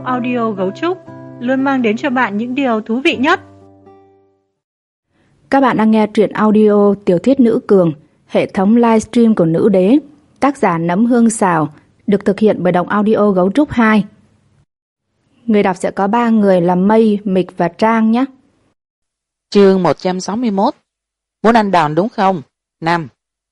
Động Audio Gấu Trúc luôn mang đến cho bạn những điều thú vị nhất. Các bạn đang nghe truyện audio Tiểu thuyết Nữ Cường, hệ thống livestream của Nữ Đế, tác giả Nấm Hương Xào, được thực hiện bởi Động Audio Gấu Trúc 2. Người đọc sẽ có 3 người là Mây, Mịch và Trang nhé. Chương 161. Muốn ăn đòn đúng không? 5.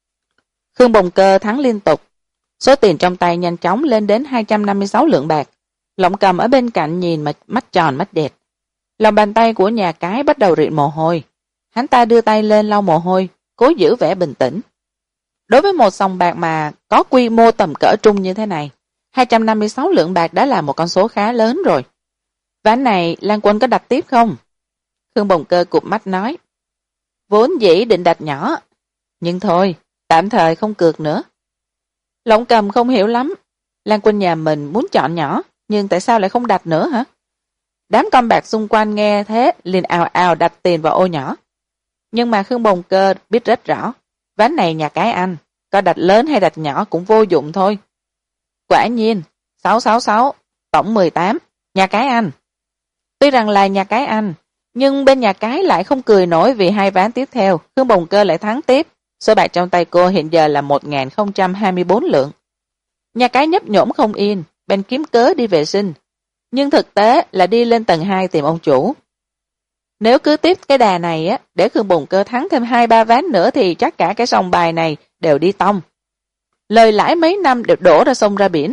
Khương Bồng Cơ thắng liên tục. Số tiền trong tay nhanh chóng lên đến 256 lượng bạc. Lộng Cầm ở bên cạnh nhìn mà mắt tròn mắt đệt. Lòng bàn tay của nhà cái bắt đầu rịn mồ hôi. Hắn ta đưa tay lên lau mồ hôi, cố giữ vẻ bình tĩnh. Đối với một sòng bạc mà có quy mô tầm cỡ trung như thế này, 256 lượng bạc đã là một con số khá lớn rồi. Ván này Lan Quân có đặt tiếp không? Khương Bồng Cơ cụp mắt nói. Vốn dĩ định đặt nhỏ, nhưng thôi, tạm thời không cược nữa. Lộng Cầm không hiểu lắm. Lan Quân nhà mình muốn chọn nhỏ, nhưng tại sao lại không đặt nữa hả? Đám con bạc xung quanh nghe thế liền ào ào đặt tiền vào ô nhỏ. Nhưng mà Khương Bồng Cơ biết rất rõ, ván này nhà cái ăn, có đặt lớn hay đặt nhỏ cũng vô dụng thôi. Quả nhiên, 666, tổng 18, nhà cái ăn. Tuy rằng là nhà cái ăn, nhưng bên nhà cái lại không cười nổi vì hai ván tiếp theo, Khương Bồng Cơ lại thắng tiếp. Số bạc trong tay cô hiện giờ là 1024 lượng. Nhà cái nhấp nhổm không yên, bên kiếm cớ đi vệ sinh. Nhưng thực tế là đi lên tầng 2 tìm ông chủ. Nếu cứ tiếp cái đà này á, để Khương Bồng Cơ thắng thêm 2-3 ván nữa thì chắc cả cái sòng bài này đều đi tông. Lời lãi mấy năm đều đổ ra sông ra biển.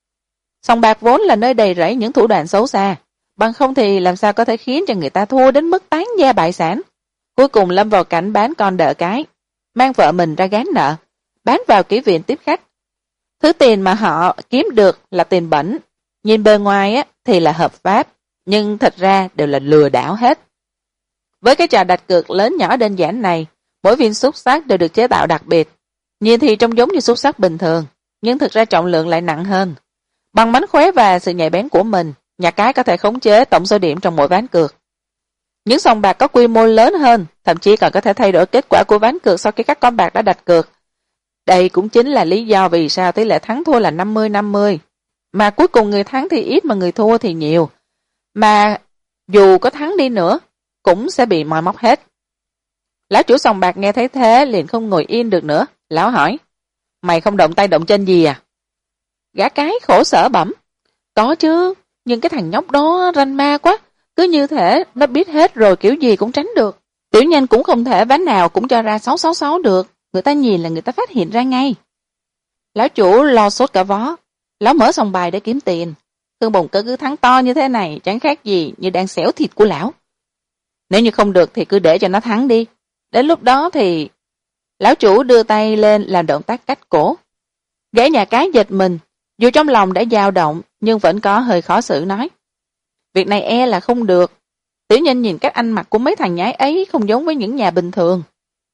Sòng bạc vốn là nơi đầy rẫy những thủ đoạn xấu xa, bằng không thì làm sao có thể khiến cho người ta thua đến mức tán gia bại sản. Cuối cùng lâm vào cảnh bán con đỡ cái, mang vợ mình ra gán nợ, bán vào kỹ viện tiếp khách. Thứ tiền mà họ kiếm được là tiền bẩn, nhìn bề ngoài á thì là hợp pháp, nhưng thật ra đều là lừa đảo hết. Với cái trò đặt cược lớn nhỏ đơn giản này, mỗi viên xúc xắc đều được chế tạo đặc biệt. Nhìn thì trông giống như xúc xắc bình thường, nhưng thực ra trọng lượng lại nặng hơn. Bằng mánh khóe và sự nhạy bén của mình, nhà cái có thể khống chế tổng số điểm trong mỗi ván cược. Những sòng bạc có quy mô lớn hơn, thậm chí còn có thể thay đổi kết quả của ván cược sau khi các con bạc đã đặt cược. Đây cũng chính là lý do vì sao tỷ lệ thắng thua là 50-50. Mà cuối cùng người thắng thì ít mà người thua thì nhiều. Mà dù có thắng đi nữa, cũng sẽ bị moi móc hết. Lão chủ sòng bạc nghe thấy thế liền không ngồi yên được nữa. Lão hỏi, mày không động tay động chân gì à? Gã cái khổ sở bẩm, có chứ, nhưng cái thằng nhóc đó ranh ma quá. Cứ như thể nó biết hết rồi kiểu gì cũng tránh được. Tiểu nhân cũng không thể ván nào cũng cho ra 666 được. Người ta nhìn là người ta phát hiện ra ngay. Lão chủ lo sốt cả vó. Lão mở sòng bài để kiếm tiền. Khương Bồng Cơ cứ thắng to như thế này chẳng khác gì như đang xẻo thịt của lão. Nếu như không được thì cứ để cho nó thắng đi. Đến lúc đó thì... Lão chủ đưa tay lên làm động tác cách cổ. Gã nhà cái giật mình. Dù trong lòng đã dao động nhưng vẫn có hơi khó xử nói. Việc này e là không được. Tiểu nhân nhìn cách ăn mặc của mấy thằng nhái ấy không giống với những nhà bình thường.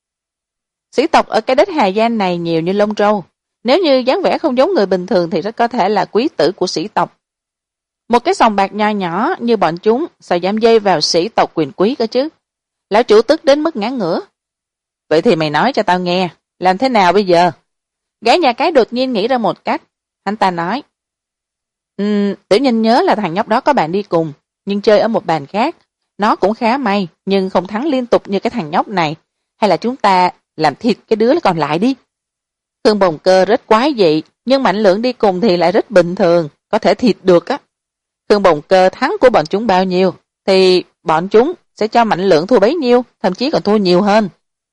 Sĩ tộc ở cái đất Hà Giang này nhiều như lông trâu. Nếu như dáng vẻ không giống người bình thường thì rất có thể là quý tử của sĩ tộc. Một cái sòng bạc nho nhỏ như bọn chúng sao dám dây vào sĩ tộc quyền quý cơ chứ. Lão chủ tức đến mức ngã ngửa. Vậy thì mày nói cho tao nghe, làm thế nào bây giờ? Gã nhà cái đột nhiên nghĩ ra một cách. Hắn ta nói, tiểu nhân nhớ là thằng nhóc đó có bạn đi cùng, nhưng chơi ở một bàn khác. Nó cũng khá may, nhưng không thắng liên tục như cái thằng nhóc này. Hay là chúng ta làm thịt cái đứa còn lại đi. Khương Bồng Cơ rất quái dị, nhưng Mạnh Lượng đi cùng thì lại rất bình thường, có thể thịt được á. Khương Bồng Cơ thắng của bọn chúng bao nhiêu, thì bọn chúng sẽ cho Mạnh Lượng thua bấy nhiêu, thậm chí còn thua nhiều hơn.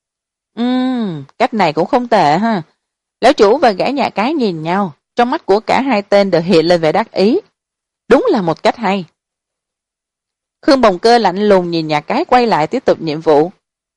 Cách này cũng không tệ ha. Lão chủ và gã nhà cái nhìn nhau, trong mắt của cả hai tên đều hiện lên vẻ đắc ý. Đúng là một cách hay. Khương Bồng Cơ lạnh lùng nhìn nhà cái quay lại tiếp tục nhiệm vụ.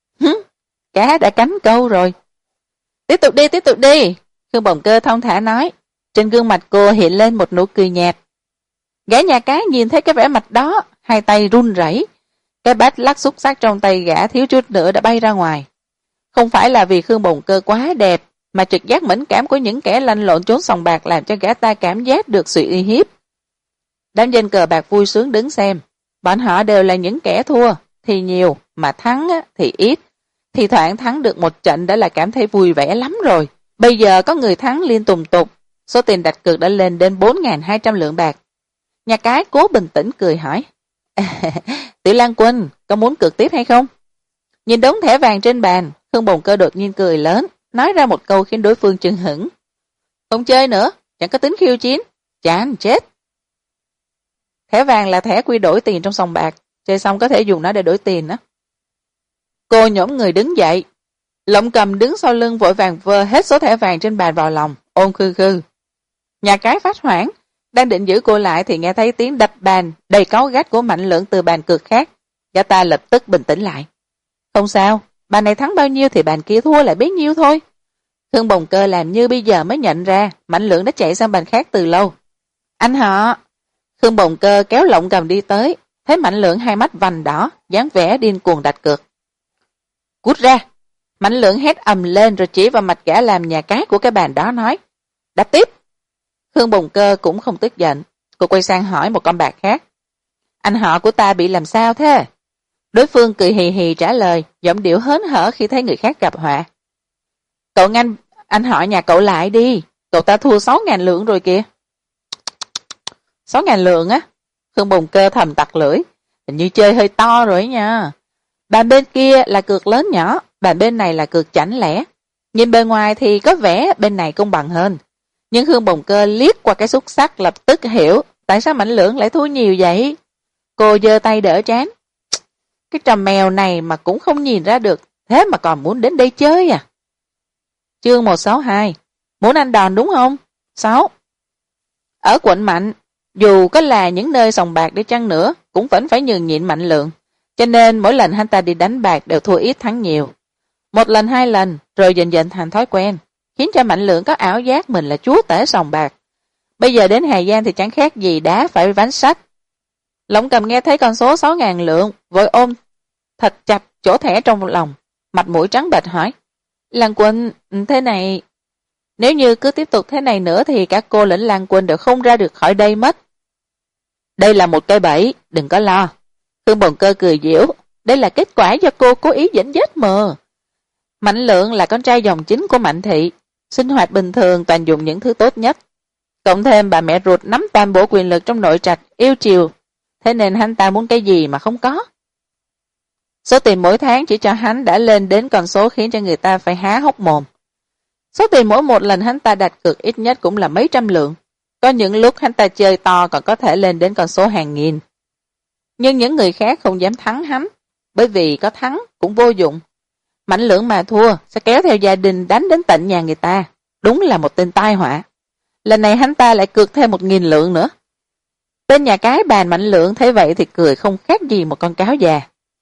Cá đã cắn câu rồi. Tiếp tục đi. Khương Bồng Cơ thong thả nói. Trên gương mặt cô hiện lên một nụ cười nhạt. Gã nhà cái nhìn thấy cái vẻ mặt đó, hai tay run rẩy. Cái bát lắc xúc xắc trong tay gã thiếu chút nữa đã bay ra ngoài. Không phải là vì Khương Bồng Cơ quá đẹp, mà trực giác mẫn cảm của những kẻ lanh lộn trốn sòng bạc làm cho gã ta cảm giác được sự uy hiếp. Đám dân cờ bạc vui sướng đứng xem. Bọn họ đều là những kẻ thua thì nhiều, mà thắng thì ít. Thì thoảng thắng được một trận đã là cảm thấy vui vẻ lắm rồi. Bây giờ có người thắng liên tùng tục, số tiền đặt cược đã lên đến 4.200 lượng bạc. Nhà cái cố bình tĩnh cười hỏi. Tiểu Lan Quân, có muốn cược tiếp hay không? Nhìn đống thẻ vàng trên bàn, Khương Bồng Cơ đột nhiên cười lớn, nói ra một câu khiến đối phương chưng hửng. Không chơi nữa, chẳng có tính khiêu chiến, chán chết. Thẻ vàng là thẻ quy đổi tiền trong sòng bạc, chơi xong có thể dùng nó để đổi tiền đó. Cô nhổm người đứng dậy, Lộng Cầm đứng sau lưng vội vàng vơ hết số thẻ vàng trên bàn vào lòng, ôm khư khư. Nhà cái phát hoảng, đang định giữ cô lại thì nghe thấy tiếng đập bàn đầy cáu gắt của Mạnh Lượng từ bàn cược khác. Gã ta lập tức bình tĩnh lại. Không sao, bàn này thắng bao nhiêu thì bàn kia thua lại bấy nhiêu thôi. Khương Bồng Cơ làm như bây giờ mới nhận ra Mạnh Lượng đã chạy sang bàn khác từ lâu. Anh họ! Khương Bồng Cơ kéo Lộng Cầm đi tới, thấy Mạnh Lượng hai mắt vành đỏ, dáng vẻ điên cuồng đặt cược. Cút ra! Mạnh Lượng hét ầm lên rồi chỉ vào mặt gã làm nhà cái của cái bàn đó nói. Đập tiếp! Khương Bồng Cơ cũng không tức giận, cô quay sang hỏi một con bạc khác. Anh họ của ta bị làm sao thế? Đối phương cười hì hì trả lời, giọng điệu hớn hở khi thấy người khác gặp họa. Cậu ngăn anh họ nhà cậu lại đi, cậu ta thua 6.000 lượng rồi kìa. 6.000 lượng á? Khương Bồng Cơ thầm tặc lưỡi, hình như chơi hơi to rồi nha. Bàn bên kia là cược lớn nhỏ, bàn bên này là cược chảnh lẻ. Nhìn bề ngoài thì có vẻ bên này công bằng hơn. Nhưng Khương Bồng Cơ liếc qua cái xúc xắc lập tức hiểu tại sao Mạnh Lượng lại thua nhiều vậy. Cô giơ tay đỡ trán. Cái trò mèo này mà cũng không nhìn ra được, thế mà còn muốn đến đây chơi à? Chương 162. Muốn ăn đòn đúng không? 6. Ở quận Mạnh, dù có là những nơi sòng bạc đi chăng nữa, cũng vẫn phải nhường nhịn Mạnh Lượng. Cho nên mỗi lần hắn ta đi đánh bạc đều thua ít thắng nhiều. Một lần hai lần, rồi dần dần thành thói quen, khiến cho Mạnh Lượng có ảo giác mình là chúa tể sòng bạc. Bây giờ đến Hà Giang thì chẳng khác gì đá phải ván sắt. Lộng Cầm nghe thấy con số 6.000 lượng, vội ôm thật chặt chỗ thẻ trong lòng, mặt mũi trắng bệch hỏi. Lan Quân, thế này... Nếu như cứ tiếp tục thế này nữa thì cả cô lẫn Lan Quân đều không ra được khỏi đây mất. Đây là một cây bẫy, đừng có lo. Khương Bồng Cơ cười giễu, đây là kết quả do cô cố ý dẫn dắt mờ. Mạnh Lượng là con trai dòng chính của Mạnh Thị, sinh hoạt bình thường toàn dùng những thứ tốt nhất. Cộng thêm bà mẹ ruột nắm toàn bộ quyền lực trong nội trạch, yêu chiều, thế nên hắn ta muốn cái gì mà không có. Số tiền mỗi tháng chỉ cho hắn đã lên đến con số khiến cho người ta phải há hốc mồm. Số tiền mỗi một lần hắn ta đặt cược ít nhất cũng là mấy trăm lượng. Có những lúc hắn ta chơi to còn có thể lên đến con số hàng nghìn. Nhưng những người khác không dám thắng hắn, bởi vì có thắng cũng vô dụng. Mạnh Lượng mà thua sẽ kéo theo gia đình đánh đến tận nhà người ta. Đúng là một tên tai họa. Lần này hắn ta lại cược thêm 1.000 lượng nữa. Tên nhà cái bàn Mạnh Lượng thấy vậy thì cười không khác gì một con cáo già.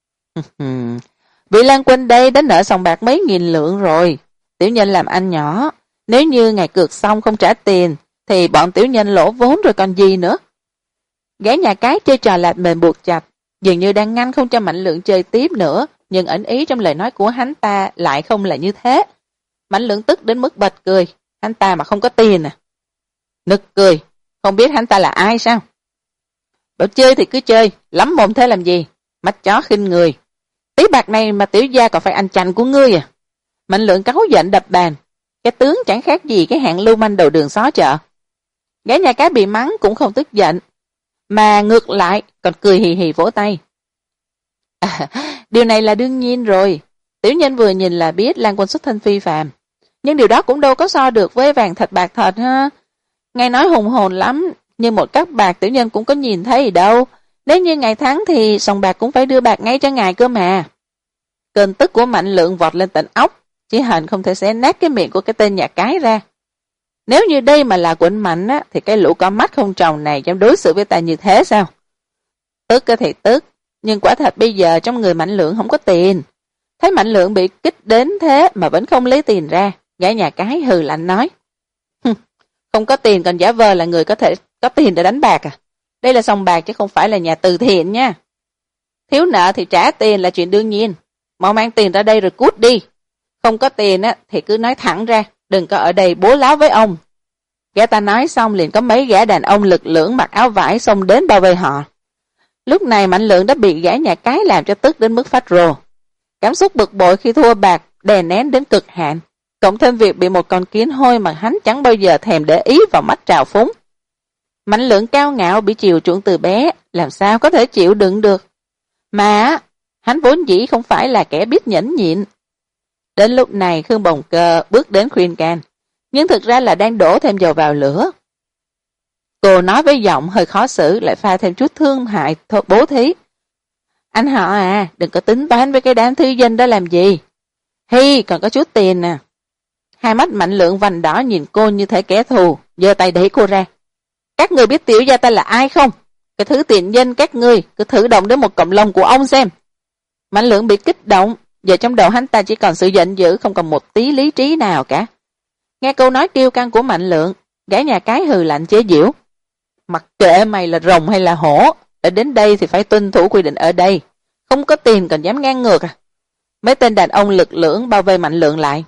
Vị Lan Quân đây đã nợ sòng bạc mấy nghìn lượng rồi. Tiểu nhân làm anh nhỏ, nếu như ngày cược xong không trả tiền thì bọn tiểu nhân lỗ vốn rồi còn gì nữa. Gái nhà cái chơi trò lạt mềm buộc chặt, dường như đang ngăn không cho Mạnh Lượng chơi tiếp nữa, nhưng ẩn ý trong lời nói của hắn ta lại không là như thế. Mạnh Lượng tức đến mức bật cười, hắn ta mà không có tiền à? Nực cười, không biết hắn ta là ai sao? Bảo chơi thì cứ chơi, lắm mồm thế làm gì? Mắt chó khinh người. Tí bạc này mà tiểu gia còn phải ăn chành của ngươi à? Mạnh Lượng cáu giận đập bàn, cái tướng chẳng khác gì cái hạng lưu manh đầu đường xó chợ. Gái nhà cái bị mắng cũng không tức giận, mà ngược lại còn cười hì hì vỗ tay. Điều này là đương nhiên rồi, tiểu nhân vừa nhìn là biết Lan Quân xuất thân phi phàm, nhưng điều đó cũng đâu có so được với vàng thịt bạc thật ha. Nghe nói hùng hồn lắm, nhưng một cắc bạc tiểu nhân cũng có nhìn thấy gì đâu. Nếu như ngài thắng thì sòng bạc cũng phải đưa bạc ngay cho ngài cơ mà. Cơn tức của Mạnh Lượng vọt lên tận óc, chỉ hận không thể xé nát cái miệng của cái tên nhà cái ra. Nếu như đây mà là quận Mạnh á, thì cái lũ có mắt không tròng này dám đối xử với ta như thế sao? Tức thì tức, nhưng quả thật bây giờ trong người Mạnh Lượng không có tiền. Thấy Mạnh Lượng bị kích đến thế mà vẫn không lấy tiền ra, gái nhà cái hừ lạnh nói. Không có tiền còn giả vờ là người có thể có tiền để đánh bạc à? Đây là sòng bạc chứ không phải là nhà từ thiện nha. Thiếu nợ thì trả tiền là chuyện đương nhiên. Mau mang tiền ra đây rồi cút đi. Không có tiền á thì cứ nói thẳng ra, đừng có ở đây bố láo với ông. Gã ta nói xong liền có mấy gã đàn ông lực lưỡng mặc áo vải xông đến bao vây họ. Lúc này Mạnh Lượng đã bị gã nhà cái làm cho tức đến mức phát rồ. Cảm xúc bực bội khi thua bạc đè nén đến cực hạn, cộng thêm việc bị một con kiến hôi mà hắn chẳng bao giờ thèm để ý vào mắt trào phúng. Mạnh Lượng cao ngạo bị chiều chuộng từ bé, làm sao có thể chịu đựng được. Mà hắn vốn dĩ không phải là kẻ biết nhẫn nhịn. Đến lúc này Khương Bồng Cơ bước đến khuyên can, nhưng thực ra là đang đổ thêm dầu vào lửa. Cô nói với giọng hơi khó xử, lại pha thêm chút thương hại bố thí. Anh họ à, đừng có tính toán với cái đám thư dân đó làm gì. Hi, còn có chút tiền nè. Hai mắt Mạnh Lượng vành đỏ nhìn cô như thể kẻ thù, giơ tay đẩy cô ra. Các người biết tiểu gia ta là ai không? Cái thứ tiện nhân các ngươi cứ thử động đến một cọng lông của ông xem. Mạnh Lượng bị kích động, giờ trong đầu hắn ta chỉ còn sự giận dữ, không còn một tí lý trí nào cả. Nghe câu nói kiêu căng của Mạnh Lượng, gã nhà cái hừ lạnh chế giễu. Mặc kệ mày là rồng hay là hổ, đã đến đây thì phải tuân thủ quy định ở đây. Không có tiền còn dám ngang ngược à? Mấy tên đàn ông lực lưỡng bao vây Mạnh Lượng lại.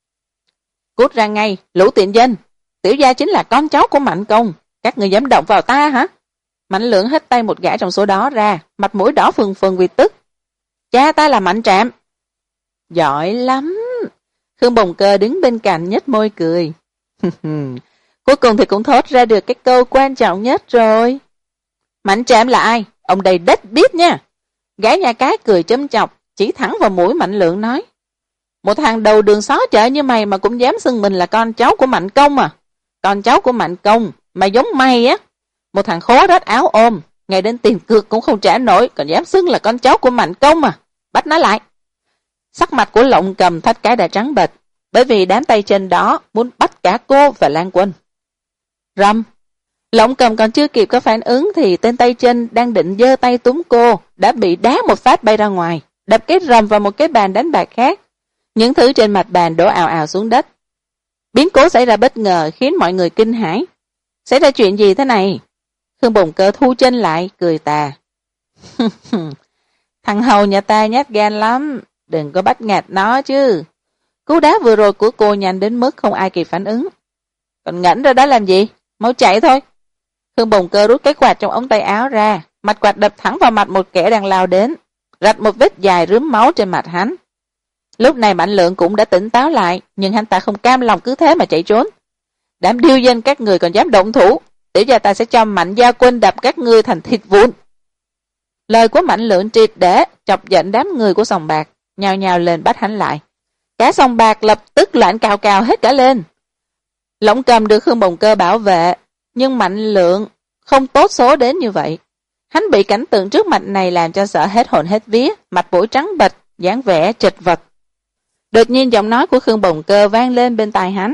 Cút ra ngay, lũ tiện dân. Tiểu gia chính là con cháu của Mạnh Công. Các người dám động vào ta hả? Mạnh Lượng hất tay một gã trong số đó ra, mặt mũi đỏ phừng phừng vì tức. Cha ta là Mạnh Trạm. Giỏi lắm. Khương Bồng Cơ đứng bên cạnh nhếch môi cười. Cuối cùng thì cũng thốt ra được cái câu quan trọng nhất rồi. Mạnh Trạm là ai? Ông đây đếch biết nha. Gái nhà cái cười châm chọc, chỉ thẳng vào mũi Mạnh Lượng nói. Một thằng đầu đường xó chợ như mày mà cũng dám xưng mình là con cháu của Mạnh Công à? Con cháu của Mạnh Công, mà giống mày á. Một thằng khố rách áo ôm, ngày đến tiền cược cũng không trả nổi, còn dám xưng là con cháu của Mạnh Công à? Bắt nó lại. Sắc mặt của Lộng Cầm Thách Cái đã trắng bệch, bởi vì đám tay trên đó muốn bắt cả cô và Lan Quân. Rầm. Lộng Cầm còn chưa kịp có phản ứng thì tên tay chân đang định giơ tay túm cô đã bị đá một phát bay ra ngoài, đập cái rầm vào một cái bàn đánh bạc khác. Những thứ trên mặt bàn đổ ào ào xuống đất. Biến cố xảy ra bất ngờ khiến mọi người kinh hãi. Xảy ra chuyện gì thế này? Khương Bồng Cơ thu chân lại, cười tà. Thằng hầu nhà ta nhát gan lắm, đừng có bắt nạt nó chứ. Cú đá vừa rồi của cô nhanh đến mức không ai kịp phản ứng. Còn ngẩn ra đó làm gì? Mau chạy thôi. Khương Bồng Cơ rút cái quạt trong ống tay áo ra, mặt quạt đập thẳng vào mặt một kẻ đang lao đến, rạch một vết dài rướm máu trên mặt hắn. Lúc này Mạnh Lượng cũng đã tỉnh táo lại, nhưng hắn ta không cam lòng cứ thế mà chạy trốn. Đám điêu dân các người còn dám động thủ, tiểu gia ta sẽ cho Mạnh Gia Quân đập các ngươi thành thịt vụn. Lời của Mạnh Lượng triệt để chọc giận đám người của sòng bạc, nhào nhào lên bắt hắn lại. Cả sòng bạc lập tức loạn cào cào hết cả lên. Lộng Cầm được Khương Bồng Cơ bảo vệ, nhưng Mạnh Lượng không tốt số đến như vậy. Hắn bị cảnh tượng trước mặt này làm cho sợ hết hồn hết vía, mặt mũi trắng bệch, dáng vẻ chật vật. Đột nhiên giọng nói của Khương Bồng Cơ vang lên bên tai hắn.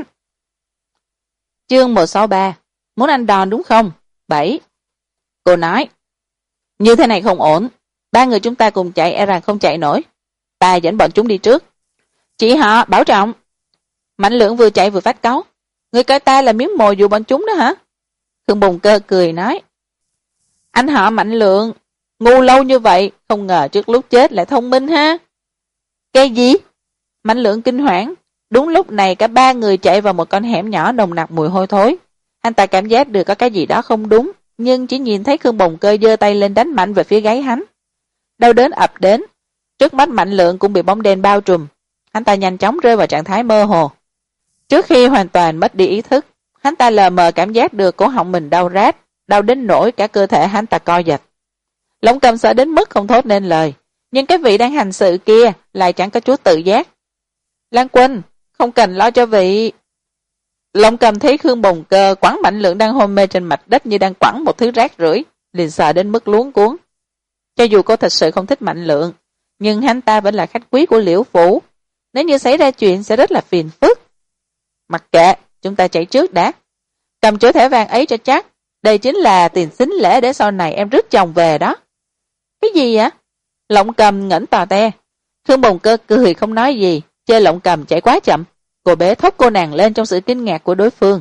Chương 163, muốn ăn đòn đúng không? 7. Cô nói, như thế này không ổn, ba người chúng ta cùng chạy e rằng không chạy nổi. Ta dẫn bọn chúng đi trước. Chị họ, bảo trọng. Mạnh Lượng vừa chạy vừa phát cáu. Người coi ta là miếng mồi dụ bọn chúng đó hả? Khương Bồng Cơ cười nói, anh họ Mạnh Lượng, ngu lâu như vậy, không ngờ trước lúc chết lại thông minh ha. Cái gì? Mạnh Lượng kinh hoảng. Đúng lúc này cả ba người chạy vào một con hẻm nhỏ nồng nặc mùi hôi thối. Anh ta cảm giác được có cái gì đó không đúng, nhưng chỉ nhìn thấy Khương Bồng Cơ giơ tay lên đánh mạnh về phía gáy hắn. Đau đớn ập đến, trước mắt Mạnh Lượng cũng bị bóng đen bao trùm. Hắn ta nhanh chóng rơi vào trạng thái mơ hồ. Trước khi hoàn toàn mất đi ý thức, hắn ta lờ mờ cảm giác được cổ họng mình đau rát, đau đến nỗi cả cơ thể hắn ta co giật. Lộng Cầm sợ đến mức không thốt nên lời, nhưng cái vị đang hành sự kia lại chẳng có chút tự giác. Lan Quân, không cần lo cho vị. Lộng Cầm thấy Khương Bồng Cơ quẳng Mạnh Lượng đang hôn mê trên mặt đất như đang quẳng một thứ rác rưởi, liền sợ đến mức luống cuống. Cho dù cô thật sự không thích Mạnh Lượng, nhưng hắn ta vẫn là khách quý của Liễu Phủ. Nếu như xảy ra chuyện sẽ rất là phiền phức. Mặc kệ, chúng ta chạy trước đã. Cầm chỗ thẻ vàng ấy cho chắc. Đây chính là tiền xính lễ để sau này em rước chồng về đó. Cái gì vậy? Lộng Cầm ngẩng tò te. Khương Bồng Cơ cười không nói gì, chơi Lộng Cầm chạy quá chậm. Cô bế thốc cô nàng lên trong sự kinh ngạc của đối phương.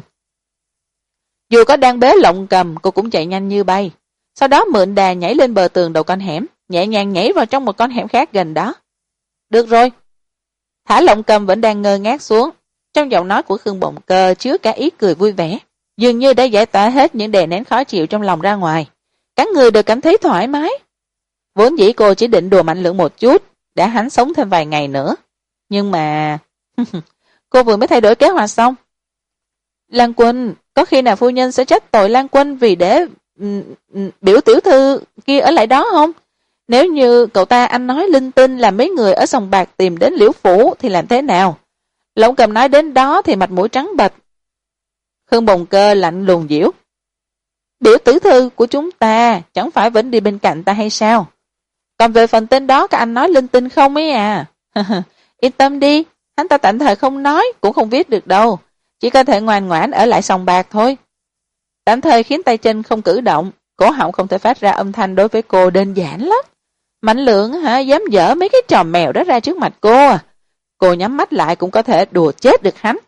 Dù có đang bế Lộng Cầm, cô cũng chạy nhanh như bay. Sau đó mượn đà nhảy lên bờ tường đầu con hẻm, nhẹ nhàng nhảy vào trong một con hẻm khác gần đó. Được rồi. Thả Lộng Cầm vẫn đang ngơ ngác xuống. Trong giọng nói của Khương Bồng Cơ chứa cả ý cười vui vẻ, dường như đã giải tỏa hết những đè nén khó chịu trong lòng ra ngoài. Cả người đều cảm thấy thoải mái. Vốn dĩ cô chỉ định đùa Mạnh Lượng một chút, để hắn sống thêm vài ngày nữa. Nhưng mà... cô vừa mới thay đổi kế hoạch xong. Lan Quân, Có khi nào phu nhân sẽ trách tội Lan Quân vì để biểu tiểu thư kia ở lại đó không? Nếu như cậu ta anh nói linh tinh là mấy người ở sòng bạc tìm đến Liễu phủ thì làm thế nào? Lộng Cầm nói đến đó thì mặt mũi trắng bệch. Khương Bồng Cơ lạnh lùng giễu. Biểu tiểu thư của chúng ta chẳng phải vẫn đi bên cạnh ta hay sao? Còn về phần tên đó các anh nói linh tinh không ấy à? Yên tâm đi, hắn ta tạm thời không nói cũng không viết được đâu, chỉ có thể ngoan ngoãn ở lại sòng bạc thôi. Tạm thời khiến tay chân không cử động, cổ họng không thể phát ra âm thanh đối với cô đơn giản lắm. Mạnh Lượng dám dở mấy cái trò mèo đó ra trước mặt cô à? Cô nhắm mắt lại cũng có thể đùa chết được hắn.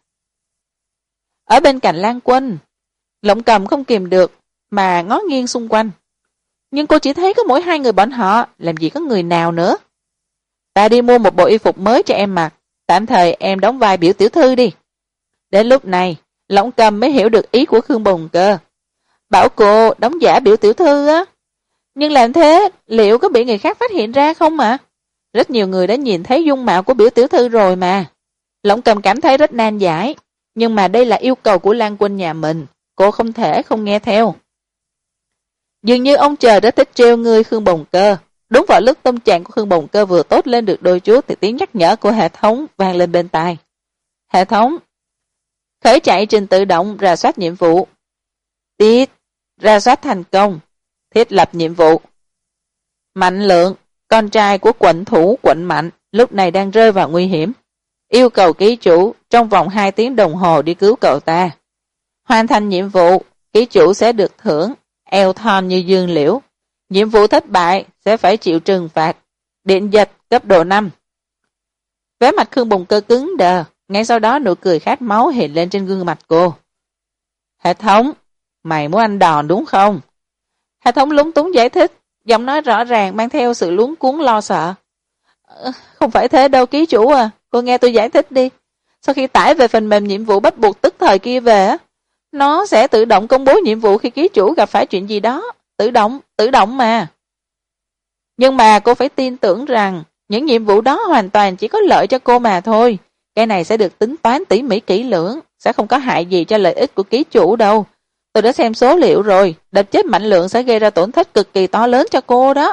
Ở bên cạnh Lan Quân, Lộng Cầm không kìm được mà ngó nghiêng xung quanh. Nhưng cô chỉ thấy có mỗi hai người bọn họ, làm gì có người nào nữa. Ta đi mua một bộ y phục mới cho em mặc, tạm thời em đóng vai biểu tiểu thư đi. Đến lúc này, Lộng Cầm mới hiểu được ý của Khương Bồng Cơ. Bảo cô đóng giả biểu tiểu thư á. Nhưng làm thế, liệu có bị người khác phát hiện ra không ạ? Rất nhiều người đã nhìn thấy dung mạo của biểu tiểu thư rồi mà. Lộng Cầm cảm thấy rất nan giải, nhưng mà đây là yêu cầu của Lan Quân nhà mình, cô không thể không nghe theo. Dường như ông trời đã thích trêu ngươi Khương Bồng Cơ. Đúng vào lúc tâm trạng của Khương Bồng Cơ vừa tốt lên được đôi chút thì tiếng nhắc nhở của hệ thống vang lên bên tai. Hệ thống khởi chạy trình tự động rà soát nhiệm vụ. Tiết rà soát thành công. Thiết lập nhiệm vụ. Mạnh Lượng, con trai của quận thủ quận Mạnh, lúc này đang rơi vào nguy hiểm. Yêu cầu ký chủ trong vòng 2 tiếng đồng hồ đi cứu cậu ta. Hoàn thành nhiệm vụ, ký chủ sẽ được thưởng eo thon như dương liễu. Nhiệm vụ thất bại sẽ phải chịu trừng phạt. Điện giật cấp độ 5. Vẻ mặt Khương Bồng Cơ cứng đờ, ngay sau đó nụ cười khát máu hiện lên trên gương mặt cô. Hệ thống, mày muốn ăn đòn đúng không? Hệ thống lúng túng giải thích, giọng nói rõ ràng mang theo sự luống cuống lo sợ. Không phải thế đâu ký chủ à, cô nghe tôi giải thích đi. Sau khi tải về phần mềm nhiệm vụ bắt buộc tức thời kia về, nó sẽ tự động công bố nhiệm vụ khi ký chủ gặp phải chuyện gì đó. Tự động mà. Nhưng mà cô phải tin tưởng rằng những nhiệm vụ đó hoàn toàn chỉ có lợi cho cô mà thôi. Cái này sẽ được tính toán tỉ mỉ kỹ lưỡng, sẽ không có hại gì cho lợi ích của ký chủ đâu. Tôi đã xem số liệu rồi, đập chết Mạnh Lượng sẽ gây ra tổn thất cực kỳ to lớn cho cô đó.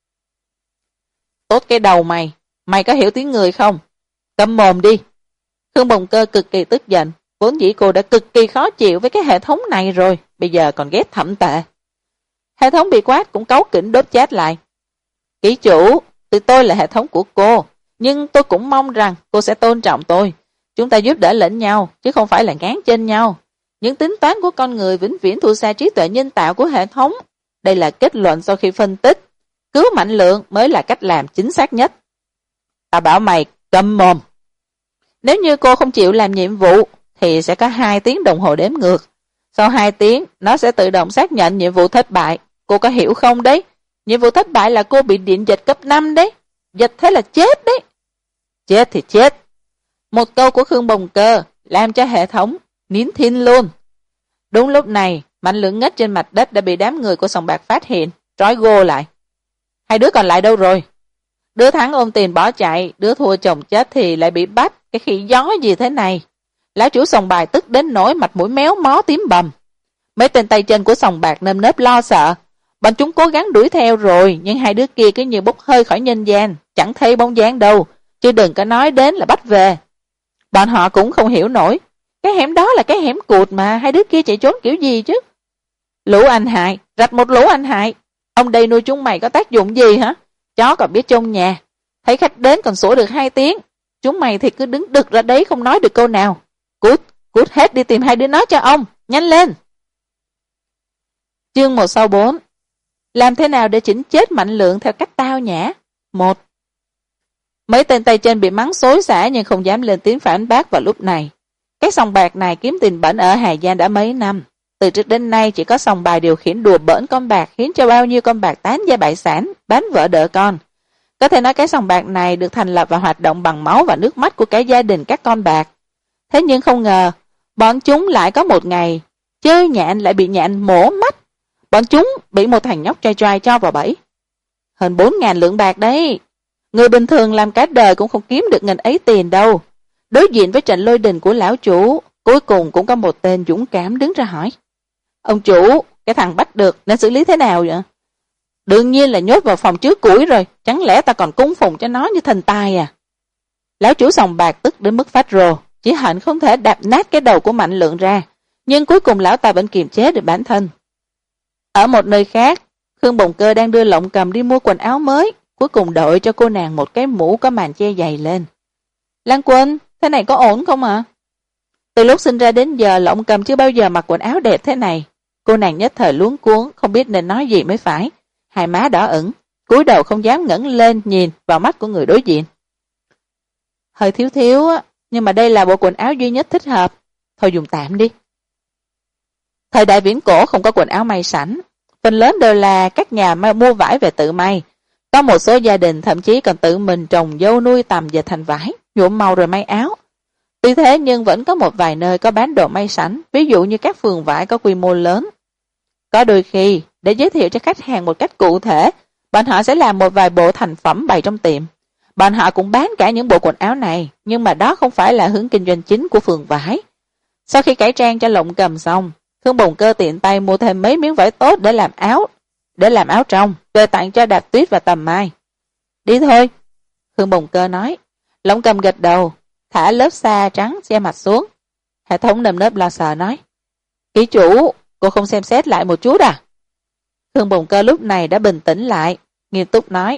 Tốt cái đầu mày, mày có hiểu tiếng người không? Câm mồm đi. Khương Bồng Cơ cực kỳ tức giận, vốn dĩ cô đã cực kỳ khó chịu với cái hệ thống này rồi, bây giờ còn ghét thậm tệ. Hệ thống bị quát cũng cáu kỉnh đốt chát lại. Ký chủ, tôi là hệ thống của cô, nhưng tôi cũng mong rằng cô sẽ tôn trọng tôi. Chúng ta giúp đỡ lẫn nhau, chứ không phải là ngán trên nhau. Những tính toán của con người vĩnh viễn thua xa trí tuệ nhân tạo của hệ thống. Đây là kết luận sau khi phân tích. Cứu Mạnh Lượng mới là cách làm chính xác nhất. Ta bảo mày câm mồm. Nếu như cô không chịu làm nhiệm vụ, thì sẽ có 2 tiếng đồng hồ đếm ngược. Sau 2 tiếng, nó sẽ tự động xác nhận nhiệm vụ thất bại. Cô có hiểu không đấy? Nhiệm vụ thất bại là cô bị điện giật cấp 5 đấy. Giật thế là chết đấy. Chết thì chết. Một câu của Khương Bồng Cơ làm cho hệ thống nín thinh luôn. Đúng lúc này, Mạnh Lượng ngất trên mặt đất đã bị đám người của sòng bạc phát hiện, trói gô lại. 2 đứa còn lại đâu rồi? Đứa thắng ôm tiền bỏ chạy, đứa thua chồng chết thì lại bị bắt. Cái khỉ gió gì thế này? Lão chủ sòng bài tức đến nỗi mặt mũi méo mó tím bầm. Mấy tên tay chân của sòng bạc nơm nớp lo sợ. Bọn chúng cố gắng đuổi theo rồi, nhưng 2 đứa kia cứ như bốc hơi khỏi nhân gian, chẳng thấy bóng dáng đâu, chứ đừng có nói đến là bắt về. Bọn họ cũng không hiểu nổi. Cái hẻm đó là cái hẻm cụt mà, 2 đứa kia chạy trốn kiểu gì chứ? Lũ anh hại, rạch một lũ anh hại. Ông đây nuôi chúng mày có tác dụng gì hả? Chó còn biết trông nhà. Thấy khách đến còn sủa được 2 tiếng. Chúng mày thì cứ đứng đực ra đấy không nói được câu nào. Cút hết đi tìm 2 đứa nó cho ông. Nhanh lên. Chương 164. Làm thế nào để chỉnh chết Mạnh Lượng theo cách tao nhã? 1. Mấy tên tay chân bị mắng xối xả nhưng không dám lên tiếng phản bác vào lúc này. Cái sòng bạc này kiếm tiền bẩn ở Hà Giang đã mấy năm. Từ trước đến nay chỉ có sòng bài điều khiển đùa bỡn con bạc khiến cho bao nhiêu con bạc tán gia bại sản, bán vợ đỡ con. Có thể nói cái sòng bạc này được thành lập và hoạt động bằng máu và nước mắt của cả gia đình các con bạc. Thế nhưng không ngờ, bọn chúng lại có một ngày, chơi nhạn lại bị nhạn mổ mắt. Bọn chúng bị một thằng nhóc trai trai cho vào bẫy. Hơn 4.000 lượng bạc đấy. Người bình thường làm cả đời cũng không kiếm được ngần ấy tiền đâu. Đối diện với trận lôi đình của lão chủ, Cuối cùng cũng có một tên dũng cảm đứng ra hỏi. Ông chủ, cái thằng bắt được nên xử lý thế nào vậy? Đương nhiên là nhốt vào phòng chứa củi rồi, chẳng lẽ ta còn cúng phụng cho nó như thần tài à? Lão chủ sòng bạc tức đến mức phát rồ, chỉ hận không thể đạp nát cái đầu của Mạnh Lượng ra, nhưng cuối cùng lão ta vẫn kiềm chế được bản thân. Ở một nơi khác, Khương Bồng Cơ đang đưa Lộng Cầm đi mua quần áo mới, cuối cùng đội cho cô nàng một cái mũ có màn che dày lên. Lan Quân, thế này có ổn không ạ? Từ lúc sinh ra đến giờ, Lộng Cầm chưa bao giờ mặc quần áo đẹp thế này. Cô nàng nhất thời luống cuống, không biết nên nói gì mới phải. Hai má đỏ ửng, cúi đầu không dám ngẩng lên nhìn vào mắt của người đối diện. Hơi thiếu thiếu á, nhưng mà đây là bộ quần áo duy nhất thích hợp. Thôi dùng tạm đi. Thời đại viễn cổ không có quần áo may sẵn, phần lớn đều là các nhà mua vải về tự may. Có một số gia đình thậm chí còn tự mình trồng dâu nuôi tằm dệt thành vải, nhuộm màu rồi may áo. Tuy thế nhưng vẫn có một vài nơi có bán đồ may sẵn, ví dụ như các phường vải có quy mô lớn. Có đôi khi, để giới thiệu cho khách hàng một cách cụ thể, bọn họ sẽ làm một vài bộ thành phẩm bày trong tiệm. Bọn họ cũng bán cả những bộ quần áo này, nhưng mà đó không phải là hướng kinh doanh chính của phường vải. Sau khi cải trang cho Lộng Cầm xong, Khương Bồng Cơ tiện tay mua thêm mấy miếng vải tốt để làm áo trong, rồi tặng cho Đạp Tuyết và Tầm Mai. Đi thôi, Khương Bồng Cơ nói. Lộng Cầm gật đầu, thả lớp sa trắng che mặt xuống. Hệ thống nơm nớp lo sợ nói. Ký chủ, cô không xem xét lại một chút à? Khương Bồng Cơ lúc này đã bình tĩnh lại, nghiêm túc nói.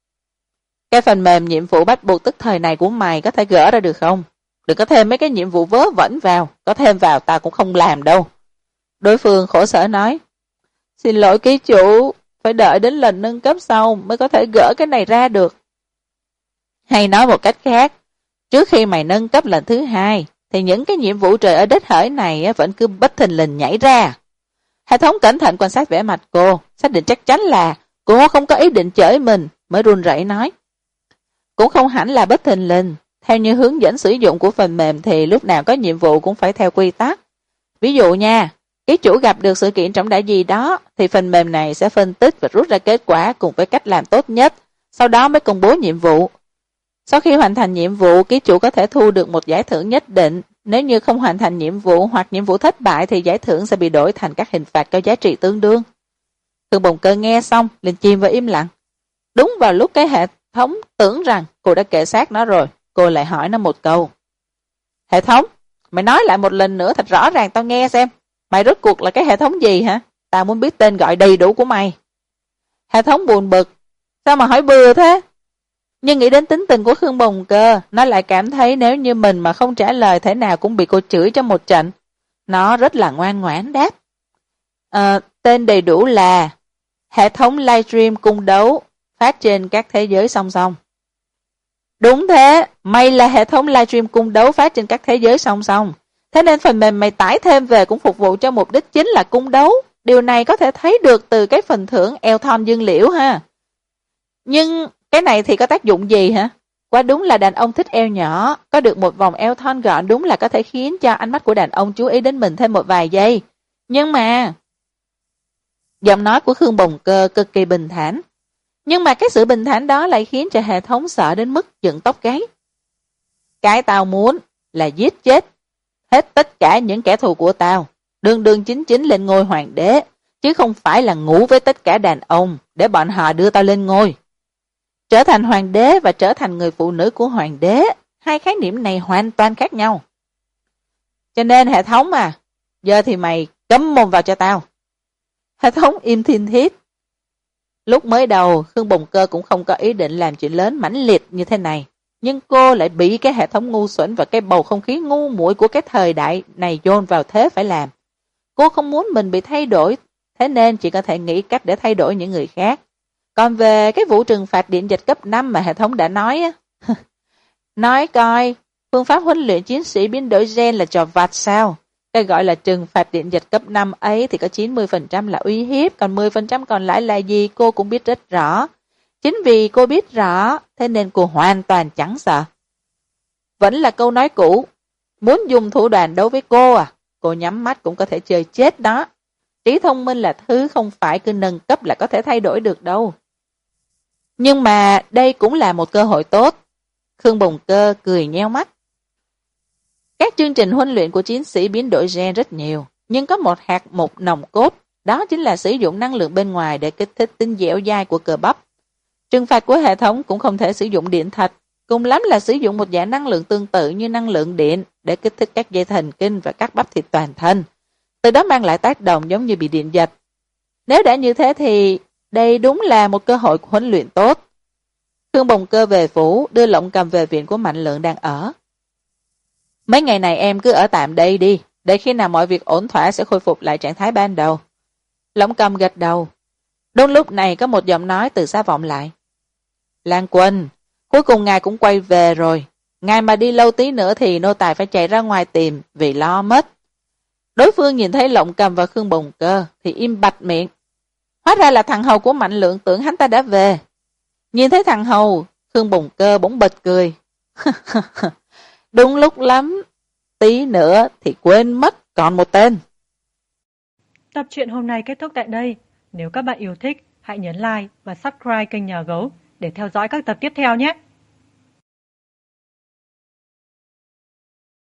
Cái phần mềm nhiệm vụ bắt buộc tức thời này của mày có thể gỡ ra được không? Đừng có thêm mấy cái nhiệm vụ vớ vẩn vào, có thêm vào ta cũng không làm đâu. Đối phương khổ sở nói. Xin lỗi ký chủ, phải đợi đến lần nâng cấp sau mới có thể gỡ cái này ra được. Hay nói một cách khác, trước khi mày nâng cấp lần thứ 2, thì những cái nhiệm vụ trời ở đất hỡi này vẫn cứ bất thình lình nhảy ra. Hệ thống cẩn thận quan sát vẻ mặt cô, xác định chắc chắn là cô không có ý định chửi mình, mới run rẩy nói. Cũng không hẳn là bất thình lình, theo như hướng dẫn sử dụng của phần mềm thì lúc nào có nhiệm vụ cũng phải theo quy tắc. Ví dụ nha, ký chủ gặp được sự kiện trọng đại gì đó, thì phần mềm này sẽ phân tích và rút ra kết quả cùng với cách làm tốt nhất, sau đó mới công bố nhiệm vụ. Sau khi hoàn thành nhiệm vụ, ký chủ có thể thu được một giải thưởng nhất định. Nếu như không hoàn thành nhiệm vụ hoặc nhiệm vụ thất bại thì giải thưởng sẽ bị đổi thành các hình phạt có giá trị tương đương. Khương Bồng Cơ nghe xong, liền chìm vào im lặng. Đúng vào lúc cái hệ thống tưởng rằng cô đã kệ sát nó rồi, cô lại hỏi nó một câu. Hệ thống, mày nói lại một lần nữa thật rõ ràng tao nghe xem. Mày rốt cuộc là cái hệ thống gì hả? Tao muốn biết tên gọi đầy đủ của mày. Hệ thống buồn bực. Sao mà hỏi bừa thế? Nhưng nghĩ đến tính tình của Khương Bồng Cơ, nó lại cảm thấy nếu như mình mà không trả lời thế nào cũng bị cô chửi cho một trận. Nó rất là ngoan ngoãn đáp. Tên đầy đủ là hệ thống livestream cung đấu phát trên các thế giới song song. Đúng thế, mày là hệ thống livestream cung đấu phát trên các thế giới song song. Thế nên phần mềm mày tải thêm về cũng phục vụ cho mục đích chính là cung đấu. Điều này có thể thấy được từ cái phần thưởng eo thon dương liễu ha. Nhưng cái này thì có tác dụng gì hả? Quá đúng là đàn ông thích eo nhỏ, có được một vòng eo thon gọn đúng là có thể khiến cho ánh mắt của đàn ông chú ý đến mình thêm một vài giây. Nhưng mà... Giọng nói của Khương Bồng Cơ cực kỳ bình thản. Nhưng mà cái sự bình thản đó lại khiến cho hệ thống sợ đến mức dựng tóc gáy. Cái tao muốn là giết chết hết tất cả những kẻ thù của tao, đường đường chính chính lên ngôi hoàng đế, chứ không phải là ngủ với tất cả đàn ông để bọn họ đưa tao lên ngôi. Trở thành hoàng đế và trở thành người phụ nữ của hoàng đế, hai khái niệm này hoàn toàn khác nhau. Cho nên hệ thống à, giờ thì mày cấm mồm vào cho tao. Hệ thống im thiên thiết. Lúc mới đầu, Khương Bồng Cơ cũng không có ý định làm chuyện lớn mãnh liệt như thế này. Nhưng cô lại bị cái hệ thống ngu xuẩn và cái bầu không khí ngu muội của cái thời đại này dồn vào thế phải làm. Cô không muốn mình bị thay đổi, thế nên chỉ có thể nghĩ cách để thay đổi những người khác. Còn về cái vụ trừng phạt điện dịch cấp 5 mà hệ thống đã nói á, nói coi, phương pháp huấn luyện chiến sĩ biến đổi gen là trò vặt sao? Cái gọi là trừng phạt điện dịch cấp 5 ấy thì có 90% là uy hiếp, còn 10% còn lại là gì cô cũng biết rất rõ. Chính vì cô biết rõ, thế nên cô hoàn toàn chẳng sợ. Vẫn là câu nói cũ, muốn dùng thủ đoạn đấu với cô à, cô nhắm mắt cũng có thể chơi chết đó. Trí thông minh là thứ không phải cứ nâng cấp là có thể thay đổi được đâu. Nhưng mà đây cũng là một cơ hội tốt. Khương Bồng Cơ cười nheo mắt. Các chương trình huấn luyện của chiến sĩ biến đổi gen rất nhiều, nhưng có một hạt mục nòng cốt, đó chính là sử dụng năng lượng bên ngoài để kích thích tính dẻo dai của cơ bắp. Trừng phạt của hệ thống cũng không thể sử dụng điện thật, cùng lắm là sử dụng một dạng năng lượng tương tự như năng lượng điện để kích thích các dây thần kinh và các bắp thịt toàn thân, từ đó mang lại tác động giống như bị điện giật. Nếu đã như thế thì đây đúng là một cơ hội huấn luyện tốt. Khương Bồng Cơ về phủ, đưa Lộng Cầm về viện của Mạnh Lượng đang ở. Mấy ngày này em cứ ở tạm đây đi, để khi nào mọi việc ổn thỏa sẽ khôi phục lại trạng thái ban đầu. Lộng Cầm gật đầu. Đúng lúc này có một giọng nói từ xa vọng lại. Lan Quân, cuối cùng ngài cũng quay về rồi. Ngài mà đi lâu tí nữa thì nô tài phải chạy ra ngoài tìm vì lo mất. Đối phương nhìn thấy Lộng Cầm và Khương Bồng Cơ thì im bặt miệng. Hóa ra là thằng hầu của Mạnh Lượng, tưởng hắn ta đã về. Nhìn thấy thằng hầu, Khương Bồng Cơ bỗng bật cười. Đúng lúc lắm, tí nữa thì quên mất còn một tên. Tập truyện hôm nay kết thúc tại đây. Nếu các bạn yêu thích, hãy nhấn like và subscribe kênh Nhà Gấu để theo dõi các tập tiếp theo nhé.